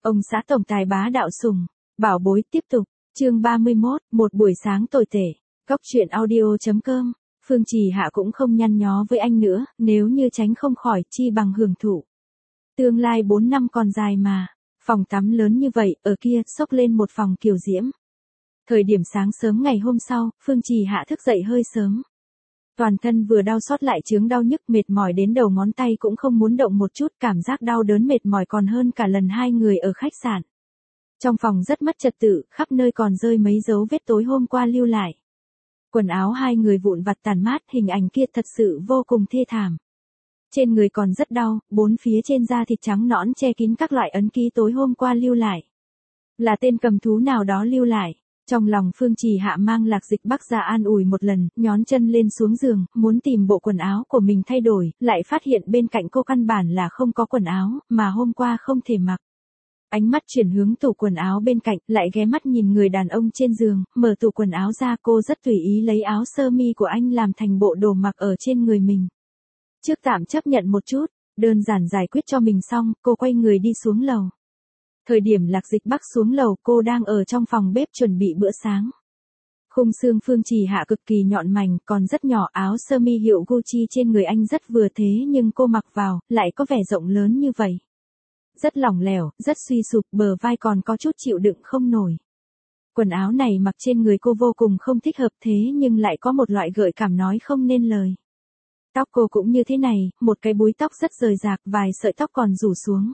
Ông xã tổng tài bá đạo sùng, bảo bối tiếp tục, chương 31, một buổi sáng tồi tệ, góc truyện audio.com, Phương Trì Hạ cũng không nhăn nhó với anh nữa, nếu như tránh không khỏi chi bằng hưởng thụ. Tương lai 4 năm còn dài mà, phòng tắm lớn như vậy, ở kia, xốc lên một phòng kiều diễm. Thời điểm sáng sớm ngày hôm sau, Phương Trì Hạ thức dậy hơi sớm. Toàn thân vừa đau xót lại chướng đau nhức mệt mỏi đến đầu ngón tay cũng không muốn động một chút, cảm giác đau đớn mệt mỏi còn hơn cả lần hai người ở khách sạn. Trong phòng rất mất trật tự, khắp nơi còn rơi mấy dấu vết tối hôm qua lưu lại. Quần áo hai người vụn vặt tàn mát, hình ảnh kia thật sự vô cùng thê thảm. Trên người còn rất đau, bốn phía trên da thịt trắng nõn che kín các loại ấn ký tối hôm qua lưu lại. Là tên cầm thú nào đó lưu lại. Trong lòng Phương Trì Hạ mang Lạc Dịch Bắc ra an ủi một lần, nhón chân lên xuống giường, muốn tìm bộ quần áo của mình thay đổi, lại phát hiện bên cạnh cô căn bản là không có quần áo, mà hôm qua không thể mặc. Ánh mắt chuyển hướng tủ quần áo bên cạnh, lại ghé mắt nhìn người đàn ông trên giường, mở tủ quần áo ra, cô rất tùy ý lấy áo sơ mi của anh làm thành bộ đồ mặc ở trên người mình. Trước tạm chấp nhận một chút, đơn giản giải quyết cho mình xong, cô quay người đi xuống lầu. Thời điểm Lạc Dịch Bắc xuống lầu, cô đang ở trong phòng bếp chuẩn bị bữa sáng. Khung xương Phương Trì Hạ cực kỳ nhọn mảnh, còn rất nhỏ, áo sơ mi hiệu Gucci trên người anh rất vừa thế nhưng cô mặc vào, lại có vẻ rộng lớn như vậy. Rất lỏng lẻo, rất suy sụp, bờ vai còn có chút chịu đựng không nổi. Quần áo này mặc trên người cô vô cùng không thích hợp thế nhưng lại có một loại gợi cảm nói không nên lời. Tóc cô cũng như thế này, một cái búi tóc rất rời rạc, vài sợi tóc còn rủ xuống.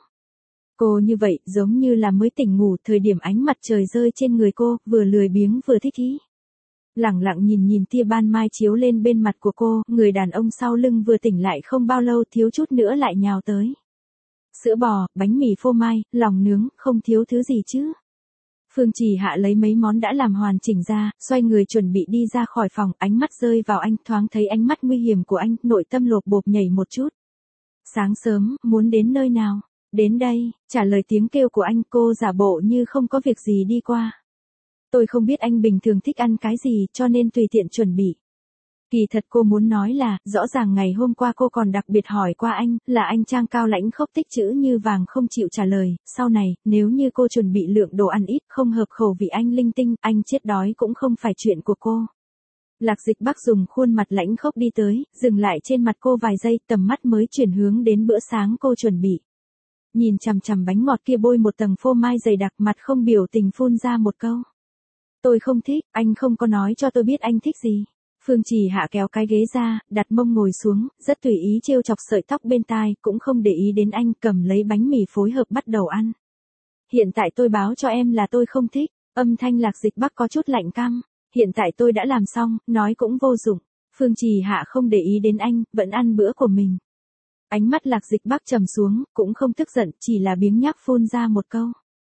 Cô như vậy, giống như là mới tỉnh ngủ, thời điểm ánh mặt trời rơi trên người cô, vừa lười biếng vừa thích ý. Lẳng lặng nhìn tia ban mai chiếu lên bên mặt của cô, người đàn ông sau lưng vừa tỉnh lại không bao lâu thiếu chút nữa lại nhào tới. Sữa bò, bánh mì phô mai, lòng nướng, không thiếu thứ gì chứ. Phương Trì Hạ lấy mấy món đã làm hoàn chỉnh ra, xoay người chuẩn bị đi ra khỏi phòng, ánh mắt rơi vào anh, thoáng thấy ánh mắt nguy hiểm của anh, nội tâm lột bột nhảy một chút. Sáng sớm, muốn đến nơi nào? Đến đây, trả lời tiếng kêu của anh, cô giả bộ như không có việc gì đi qua. Tôi không biết anh bình thường thích ăn cái gì cho nên tùy tiện chuẩn bị. Kỳ thật cô muốn nói là, rõ ràng ngày hôm qua cô còn đặc biệt hỏi qua anh, là anh trang cao lãnh khốc tích chữ như vàng không chịu trả lời, sau này, nếu như cô chuẩn bị lượng đồ ăn ít không hợp khẩu vị anh linh tinh, anh chết đói cũng không phải chuyện của cô. Lạc Dịch Bắc dùng khuôn mặt lãnh khốc đi tới, dừng lại trên mặt cô vài giây, tầm mắt mới chuyển hướng đến bữa sáng cô chuẩn bị. Nhìn chằm chằm bánh ngọt kia bôi một tầng phô mai dày đặc, mặt không biểu tình phun ra một câu. Tôi không thích, anh không có nói cho tôi biết anh thích gì. Phương Trì Hạ kéo cái ghế ra, đặt mông ngồi xuống, rất tùy ý trêu chọc sợi tóc bên tai, cũng không để ý đến anh, cầm lấy bánh mì phối hợp bắt đầu ăn. Hiện tại tôi báo cho em là tôi không thích, âm thanh Lạc Dịch Bắc có chút lạnh căm. Hiện tại tôi đã làm xong, nói cũng vô dụng. Phương Trì Hạ không để ý đến anh, vẫn ăn bữa của mình. Ánh mắt Lạc Dịch Bắc trầm xuống, cũng không tức giận, chỉ là biếng nhác phun ra một câu.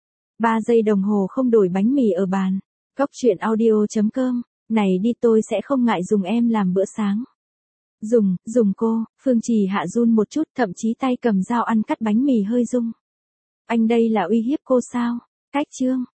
3 giây đồng hồ không đổi bánh mì ở bàn. Góc truyện audio.com, này đi tôi sẽ không ngại dùng em làm bữa sáng. Dùng cô, Phương Trì Hạ run một chút, thậm chí tay cầm dao ăn cắt bánh mì hơi rung. Anh đây là uy hiếp cô sao? Cách chương.